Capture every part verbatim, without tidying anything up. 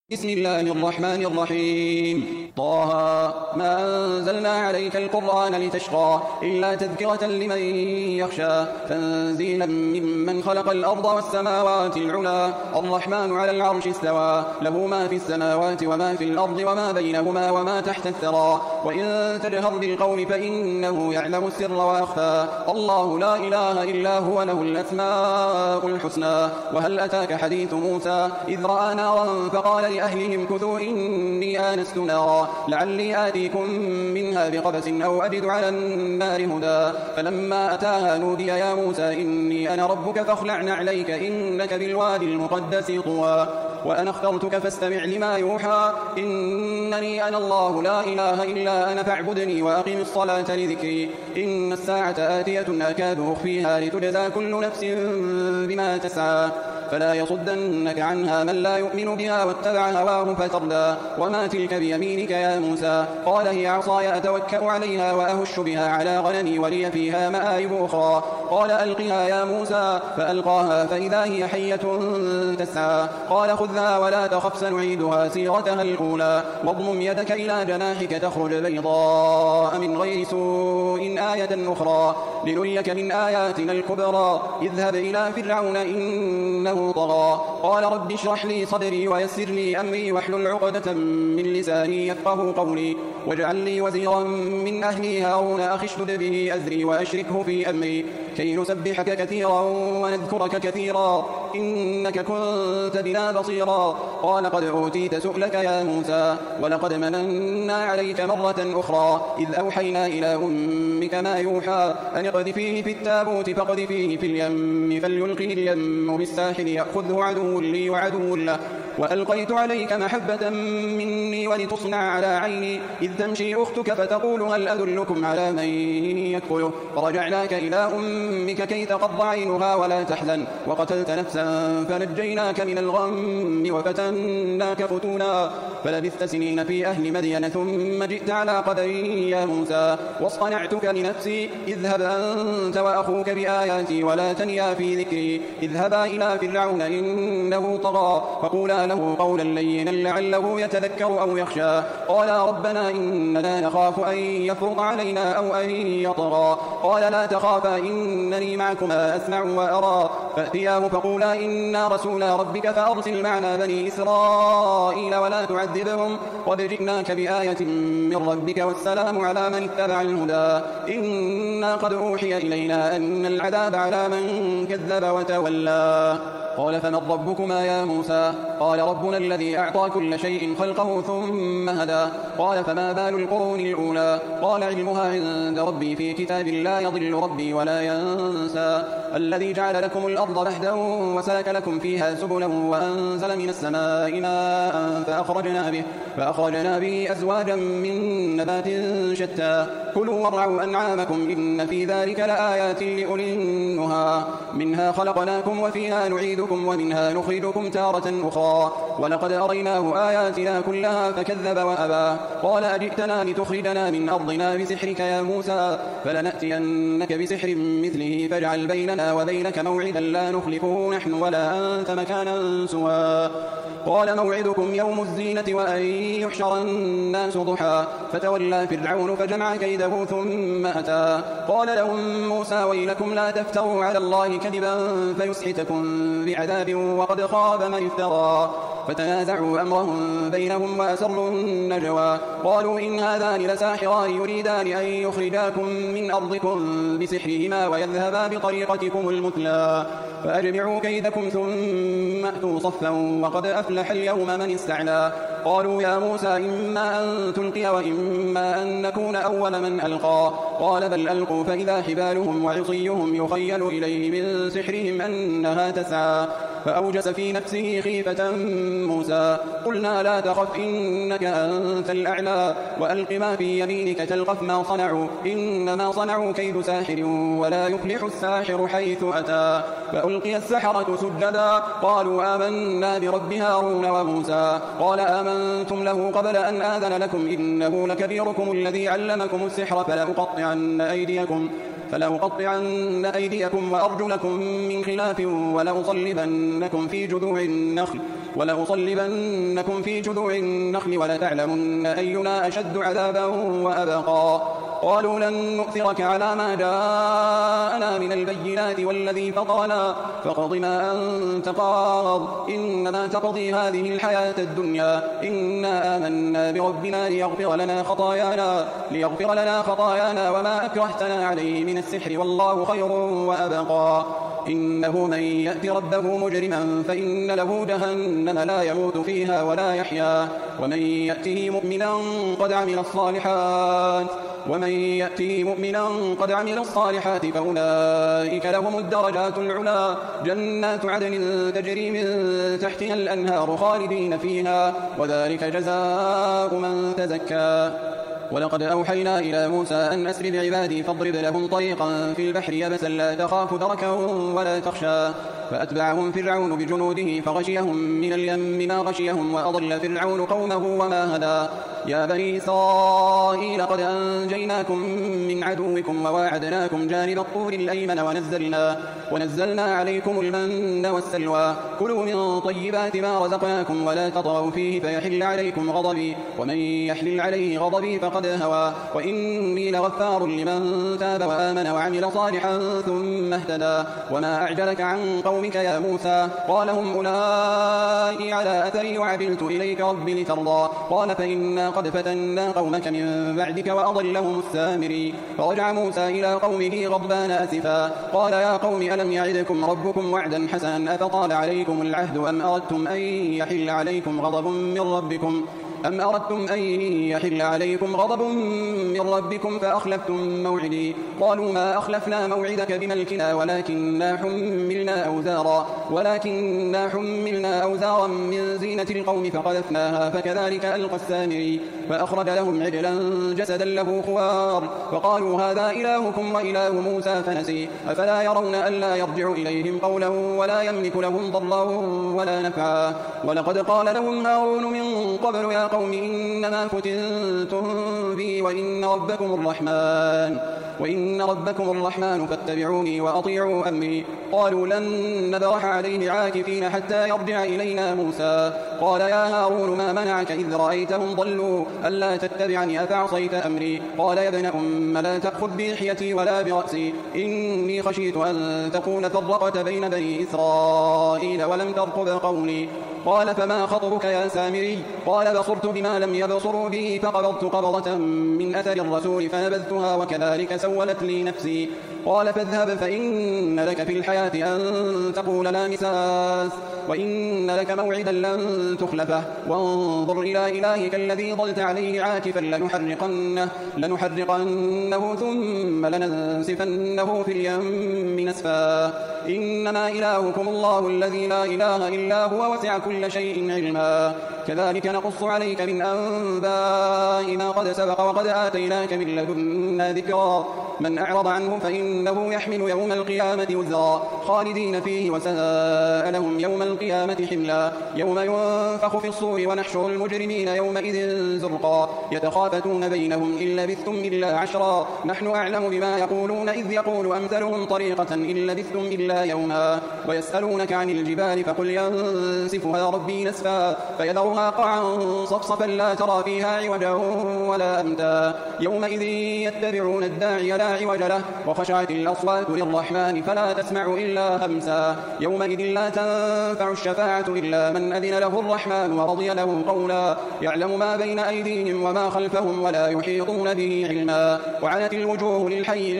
بسم الله الرحمن الرحيم طه ما أنزلنا عليك القرآن لتشقى إلا تذكرة لمن يخشى تنزيلا ممن خلق الأرض والسماوات العلى الرحمن على العرش استوى له ما في السماوات وما في الأرض وما بينهما وما تحت الثرى وإن تجهر بالقول فإنه يعلم السر وأخفى الله لا إله إلا هو له الأسماء الحسنى وهل أتاك حديث موسى إذ رأى نارا فقال لأهلهم كثوا إني آنست نارا لعلي آتيكم منها بقبس أو أجد على النار هدى فلما أتاها نودي يا موسى إني أنا ربك فاخلع عليك إنك بالوادي المقدس طوى وأنا اخترتك فاستمع لما يوحى إنني أنا الله لا إله إلا أنا فاعبدني وأقم الصلاة لذكري إن الساعة آتية أكاد أخفيها لتجزى كل نفس بما تسعى فلا يصدنك عنها من لا يؤمن بها واتبع هواه فتردى وما تلك بيمينك يا موسى قال هي عصاي أتوكأ عليها وأهش بها على غنمي ولي فيها مآرب أخرى قال ألقها يا موسى فألقاها فإذا هي حية تسعى قال خذها ولا تخف سنعيدها سيرتها الأولى واضمم يدك إلى جناحك تخرج بيضاء من غير سوء آية أخرى لنريك من آياتنا الكبرى اذهب إلى فرعون إنه طغى قال رب اشرح لي صدري ويسر لي أمري واحلل عقدة من لساني يفقه قولي واجعل لي وزيرا من أهلي هارون أخي اشدد به أزري وأشركه في أمري كي نسبحك كثيرا ونذكرك كثيرا إنك كنت بنا بصيرا قال قد أوتيت سؤلك يا موسى ولقد مننا عليك مرة أخرى إذ أوحينا إلى أمك ما يوحى أن اقذفيه في التابوت فاقذفيه في اليم فليلقه اليم بالساحل يأخذه عدو لي وعدو له وألقيت عليك محبة مني ولتصنع على عيني إذ تمشي أختك فتقول هل أدلكم على من يكفله فرجعناك إلى أمك كي تقض عينها ولا تحزن وقتلت نفسا فنجيناك من الغم وفتناك فتونا فلبثت سنين في أهل مدين ثم جئت على قدري يا موسى واصطنعتك لنفسي اذهب أنت وأخوك بآياتي ولا تنيا في ذكري اذهبا إلى فرعون إنه طغى فقولا له قولا لينا لعله يتذكر أو يخشى قالا ربنا إننا نخاف أن يفرط علينا أو أن يطغى قال لا تخافا إنني معكما أسمع وأرى فأتياه فقولا إنا رسولا ربك فأرسل معنا بني إسرائيل ولا تعذبهم قد جئناك بآية من ربك والسلام على من اتبع الهدى إنا قد أوحي إلينا أن العذاب على من كذب وتولى قال فمن ربكما يا موسى قال ربنا الذي أعطى كل شيء خلقه ثم هدى قال فما بال القرون الأولى قال علمها عند ربي في كتاب لا يضل ربي ولا ينسى الذي جعل لكم الأرض مهدا وسلك لكم فيها سبلا وأنزل من السماء ماء فأخرجنا به, فأخرجنا به أزواجا من نبات شتى كلوا وارعوا أنعامكم إن في ذلك لآيات لأولي النهى منها خلقناكم وفيها نعيدكم ومنها نخرجكم تارة أخرى ولقد أريناه آياتنا كلها فكذب وأبى قال أجئتنا لتخرجنا من أرضنا بسحرك يا موسى فلنأتينك بسحر مثله فاجعل بيننا وبينك موعدا لا نخلفه نحن ولا أنت مكانا سوى قال موعدكم يوم الزينة وأن يحشر الناس ضحى فتولى فرعون فجمع كيده ثم أتى قال لهم موسى ويلكم لا تفتروا على الله كذبا فيسحتكم بعذاب وقد خاب من افترى فتنازعوا أمرهم بينهم وأسروا النجوى قالوا إن هذان لساحران يريدان أن يخرجاكم من أرضكم بسحرهما ويذهبا بطريقتكم المثلى فأجمعوا كيدكم ثم أتوا صفا وقد أفلح اليوم من استعلى قالوا يا موسى إما أن تلقي وإما أن نكون أول من ألقى قال بل ألقوا فإذا حبالهم وعصيهم يخيل إليه من سحرهم أنها تسعى فأوجس في نفسه خيفة موسى قلنا لا تخف إنك أنت الأعلى وألق ما في يمينك تلقف ما صنعوا إنما صنعوا كيد ساحر ولا يفلح الساحر حيث أتى فألقي السحرة سجدا قالوا آمنا برب هارون وموسى قال آمنتم له قبل أن آذن لكم إنه لكبيركم الذي علمكم السحر فلأقطعن أيديكم فلأقطعن أيديكم وأرجلكم من خلاف ولأصلبنكم في جذوع النخل ولأصلبنكم في جذوع النخل ولتعلمن أينا أشد عذابا وأبقى قالوا لن نؤثرك على ما جاءنا من البينات والذي فطرنا فاقض ما أنت قاض إنما تقضي هذه الحياة الدنيا إنا آمنا بربنا ليغفر لنا خطايانا ليغفر لنا خطايانا وما أكرهتنا عليه من السحر والله خير وأبقى إنه من يأت ربه مجرما فإن له جهنم لا يموت فيها ولا يحيا ومن يأته مؤمنا قد عمل الصالحات ومن يأته مؤمنا قد عمل الصالحات فأولئك لهم الدرجات العلى جنات عدن تجري من تحتها الأنهار خالدين فيها وذلك جزاء من تزكى ولقد أوحينا إلى موسى أن أسر بعبادي فاضرب لهم طريقا في البحر يبسا لا تخاف دركا ولا تخشى فأتبعهم فرعون بجنوده فغشيهم من اليم ما غشيهم وأضل فرعون قومه وما هدى يا بني إسرائيل قد أنجيناكم من عدوكم وواعدناكم جانب الطور الأيمن ونزلنا, ونزلنا عليكم المن والسلوى كلوا من طيبات ما رزقناكم ولا تطغوا فيه فيحل عليكم غضبي ومن يحلل عليه غضبي فقد هوى وإني لغفار لمن تاب وآمن وعمل صالحا ثم اهتدى وما أعجلك عن قومك يا موسى قال هم أولئك على أثري وعجلت إليك ربي لترضى قال فإنا قد فتنا قومك من بعدك وأضلهم السامري فرجع موسى إلى قومه غضبان أسفا قال يا قوم ألم يعدكم ربكم وعدا حسنا أفطال عليكم العهد أم أردتم أن يحل عليكم غضب من ربكم أم أردتم أن يحل عليكم غضب من ربكم فأخلفتم موعدي قالوا ما أخلفنا موعدك بملكنا ولكننا حملنا أوزارا ولكننا حملنا أوزارا من زينة القوم فقذفناها فكذلك ألقى السامري فأخرج لهم عجلا جسدا له خوار فقالوا هذا إلهكم وإله موسى فنسي أفلا يرون ألا يرجع إليهم قولا ولا يملك لهم ضرا ولا نفعا ولقد قال لهم هارون من قبل يا قوم إنما فتنتم بي وإن ربكم الرحمن وإن ربكم الرحمن فاتبعوني وأطيعوا أمري قالوا لن نبرح عليه عاكفين حتى يرجع إلينا موسى قال يا هارون ما منعك إذ رأيتهم ضلوا ألا تتبعني أفعصيت أمري قال يا ابن أم لا تأخذ بلحيتي ولا برأسي إني خشيت أن تكون فرقت بين بني إسرائيل ولم ترقب قولي قال فما خطبك يا سامري قال بصرت بما لم يبصروا به فقبضت قبضة من أثر الرسول فنبذتها وكذلك سولت لي نفسي قال فاذهب فإن لك في الحياة أن تقول لا مساس وإن لك موعدا لن تخلفه وانظر إلى إلهك الذي ظلت عليه عاكفا لنحرقنه, لنحرقنه ثم لننسفنه في اليم نسفا إنما إلهكم الله الذي لا إله إلا هو وسع كل شيء علما كذلك نقص عليك من أنباء ما قد سبق وقد آتيناك من لدنا ذكرا من أعرض عنه فإنه يحمل يوم القيامة وزرا خالدين فيه وساء لهم يوم القيامة حملا يوم ينفخ في الصور ونحشر المجرمين يومئذ زرقا يتخافتون بينهم إن لبثتم إلا عشرا نحن أعلم بما يقولون إذ يقول أمثلهم طريقة إن لبثتم إلا يوما ويسألونك عن الجبال فقل ينسفها ربي نسفا فيذرها قعا صفصفا لا ترى فيها عوجا ولا أمتا يومئذ يتبعون الداعي لا عوج له وخشعت الأصوات للرحمن فلا تسمع إلا همسا يومئذ لا تنفع الشفاعة إلا من أذن له الرحمن ورضي له قولا يعلم ما بين أيديهم وما خلفهم ولا يحيطون به علما وعنت الوجوه للحي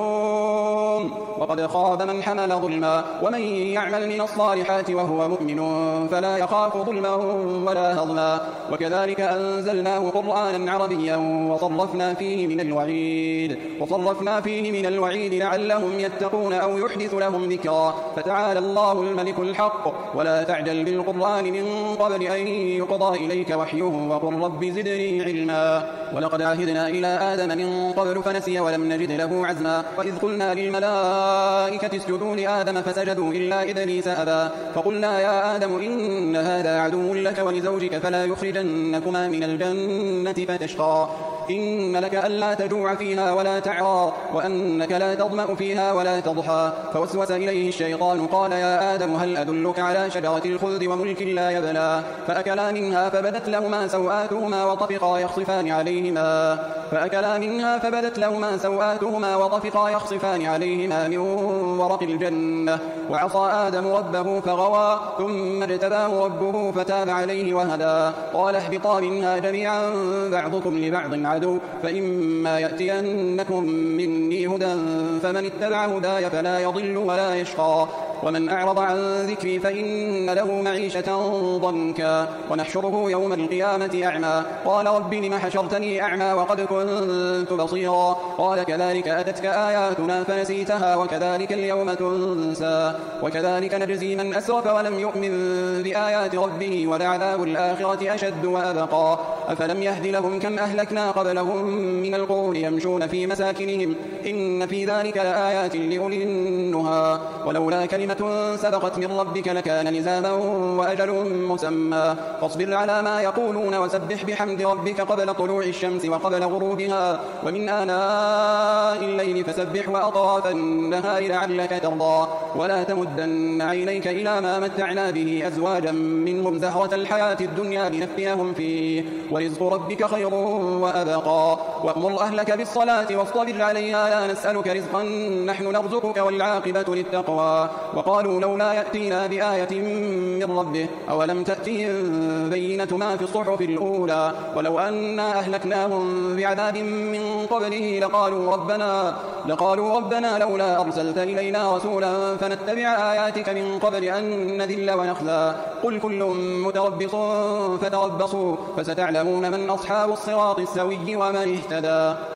القيوم وقد خاب من حمل ظلما ومن يعمل من الصالحات وهو مؤمن فلا يخاف ظلما ولا هضما وكذلك أنزلناه قرآنا عربيا وصرفنا فيه من الوعيد وصرفنا فيه من الوعيد لعلهم يتقون أو يحدث لهم ذكرا فتعالى الله الملك الحق ولا تعجل بالقرآن من قبل أن يقضى إليك وحيه وقل رب زدني علما ولقد عهدنا إلى آدم من قبل فنسي ولم نجد له عزما وإذ قلنا للملائكة اسجدوا لآدم فسجدوا إلا إبليس أبى فقلنا يا آدم إن هذا عدو لك ولزوجك فلا يخرجنكما من الجنة فتشقى إن لك ألا تجوع فيها ولا تعرى وأنك لا تظمأ فيها ولا تضحى فوسوس إليه الشيطان قال يا آدم هل أدلك على شجرة الخلد وملك لا يبلى فأكلا منها فبدت لهما سوآتهما وطفقا يخصفان عليهما فأكلا منها فبدت لهما سوآتهما وطفقا يخصفان عليهما من ورق الجنة وعصى آدم ربه فغوى ثم اجتباه ربه فتاب عليه وهدى قال اهبطا منها جميعا بعضكم لبعض عدو فإما يأتينكم مني هدى فمن اتبع هداي فلا يضل ولا يشقى ومن أعرض عن ذكري فإن له معيشة ضنكا ونحشره يوم القيامة أعمى قال رب لم حشرتني أعمى وقد كنت بصيرا قال كذلك أتتك آياتنا فنسيتها وكذلك اليوم تنسى وكذلك نجزي من أسرف ولم يؤمن بآيات ربه ولعذاب الآخرة أشد وأبقى أفلم يهد لهم كم أهلكنا قبلهم من القرون يمشون في مساكنهم إن في ذلك لآيات لأولي النهى ولولا كلمة سبقت من ربك لكان لزاما وأجل مسمى فاصبر على ما يقولون وسبح بحمد ربك قبل طلوع الشمس وقبل غروبها ومن آناء الليل فسبح وأطراف النهار لعلك ترضى ولا تمدن عينيك إلى ما متعنا به أزواجا منهم زهرة الحياة الدنيا لنفتنهم فيه ورزق ربك خير وأبقى وأمر أهلك بالصلاة واصطبر عليها لا نسألك رزقا نحن نرزقك والعاقبة للتقوى وقالوا لولا يأتينا بآية من ربه أولم تأتهم بينة ما في الصحف الأولى ولو أنا أهلكناهم بعذاب من قبله لقالوا ربنا, لقالوا ربنا لولا أرسلت إلينا رسولا فنتبع آياتك من قبل أن نذل ونخزى قل كل متربص فتربصوا فستعلمون من أصحاب الصراط السوي ومن اهتدى.